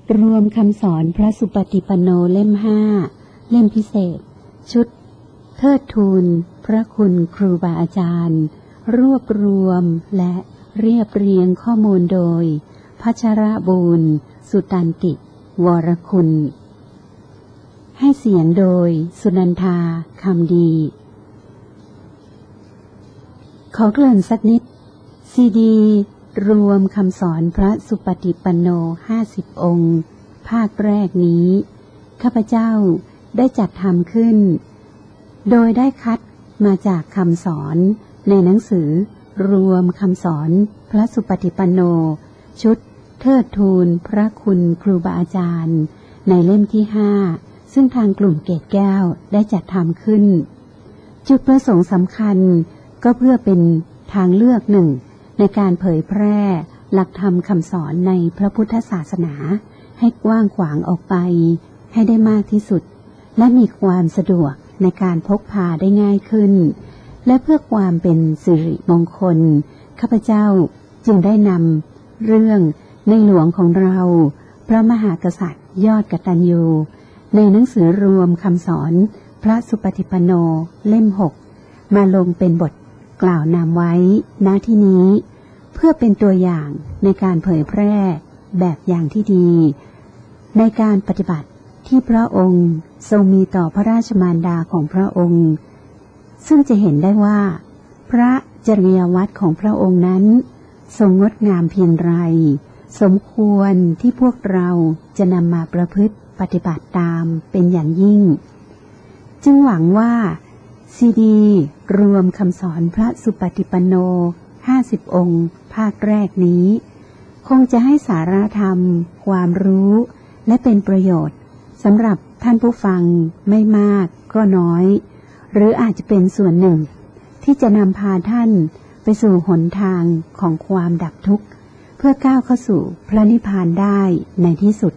รวมคำสอนพระสุปฏิปันโนเล่ม5เล่มพิเศษชุดเทิดทูนพระคุณครูบาอาจารย์รวบรวมและเรียบเรียงข้อมูลโดยพัชรบูรณ์สุตันติวรคุณให้เสียงโดยสุนันทาคำดีขอเกริ่นสักนิดซีดีรวมคำสอนพระสุปฏิปันโน50 องค์ภาคแรกนี้ข้าพเจ้าได้จัดทำขึ้นโดยได้คัดมาจากคำสอนในหนังสือรวมคำสอนพระสุปฏิปันโนชุดเทิดทูนพระคุณครูบาอาจารย์ในเล่มที่5ซึ่งทางกลุ่มเกตแก้วได้จัดทำขึ้นจุดประสงค์สำคัญก็เพื่อเป็นทางเลือกหนึ่งในการเผยแพร่หลักธรรมคำสอนในพระพุทธศาสนาให้กว้างขวางออกไปให้ได้มากที่สุดและมีความสะดวกในการพกพาได้ง่ายขึ้นและเพื่อความเป็นสิริมงคลข้าพเจ้าจึงได้นำเรื่องในหลวงของเราพระมหากษัตริย์ยอดกตัญญูในหนังสือรวมคำสอนพระสุปฏิปันโนเล่ม6มาลงเป็นบทกล่าวนำไว้ณที่นี้เพื่อเป็นตัวอย่างในการเผยแพร่แบบอย่างที่ดีในการปฏิบัติที่พระองค์ทรงมีต่อพระราชมารดาของพระองค์ซึ่งจะเห็นได้ว่าพระจริยวัตรของพระองค์นั้นทรงงดงามเพียงไรสมควรที่พวกเราจะนำมาประพฤติปฏิบัติตามเป็นอย่างยิ่งจึงหวังว่าซีดีรวมคำสอนพระสุปฏิปันโน50 องค์ภาคแรกนี้คงจะให้สาระธรรมความรู้และเป็นประโยชน์สำหรับท่านผู้ฟังไม่มากก็น้อยหรืออาจจะเป็นส่วนหนึ่งที่จะนำพาท่านไปสู่หนทางของความดับทุกข์เพื่อก้าวเข้าสู่พระนิพพานได้ในที่สุด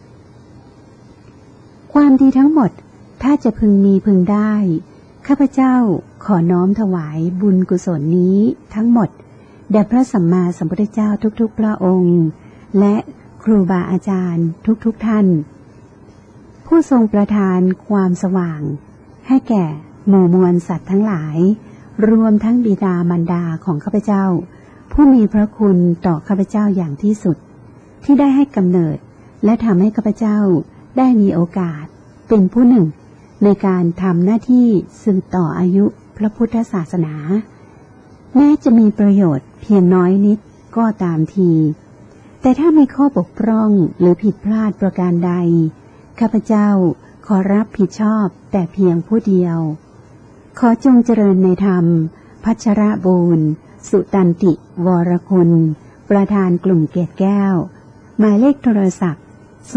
ความดีทั้งหมดถ้าจะพึงมีพึงได้ข้าพเจ้าขอน้อมถวายบุญกุศลนี้ทั้งหมดแด่พระสัมมาสัมพุทธเจ้าทุกๆพระองค์และครูบาอาจารย์ทุกท่านผู้ทรงประทานความสว่างให้แก่หมู่มวลสัตว์ทั้งหลายรวมทั้งบิดามารดาของข้าพเจ้าผู้มีพระคุณต่อข้าพเจ้าอย่างที่สุดที่ได้ให้กำเนิดและทำให้ข้าพเจ้าได้มีโอกาสเป็นผู้หนึ่งในการทำหน้าที่สืบต่ออายุพระพุทธศาสนาแม้จะมีประโยชน์เพียงน้อยนิดก็ตามทีแต่ถ้ามีข้อบกพร่องหรือผิดพลาดประการใดข้าพเจ้าขอรับผิดชอบแต่เพียงผู้เดียวขอจงเจริญในธรรมพัชรบูรณ์สุตันติวรคุณประธานกลุ่มเกตแก้วหมายเลขโทรศัพท์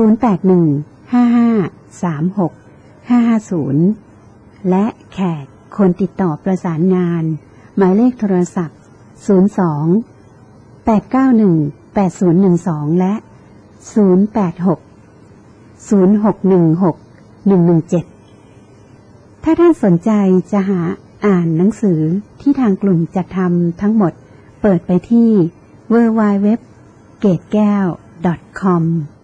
0815536550และแขกคนติดต่อประสานงานหมายเลขโทรศัพท์02-891-8012และ086-0616-117ถ้าท่านสนใจจะหาอ่านหนังสือที่ทางกลุ่มจัดทำทั้งหมดเปิดไปที่ www.gategael.com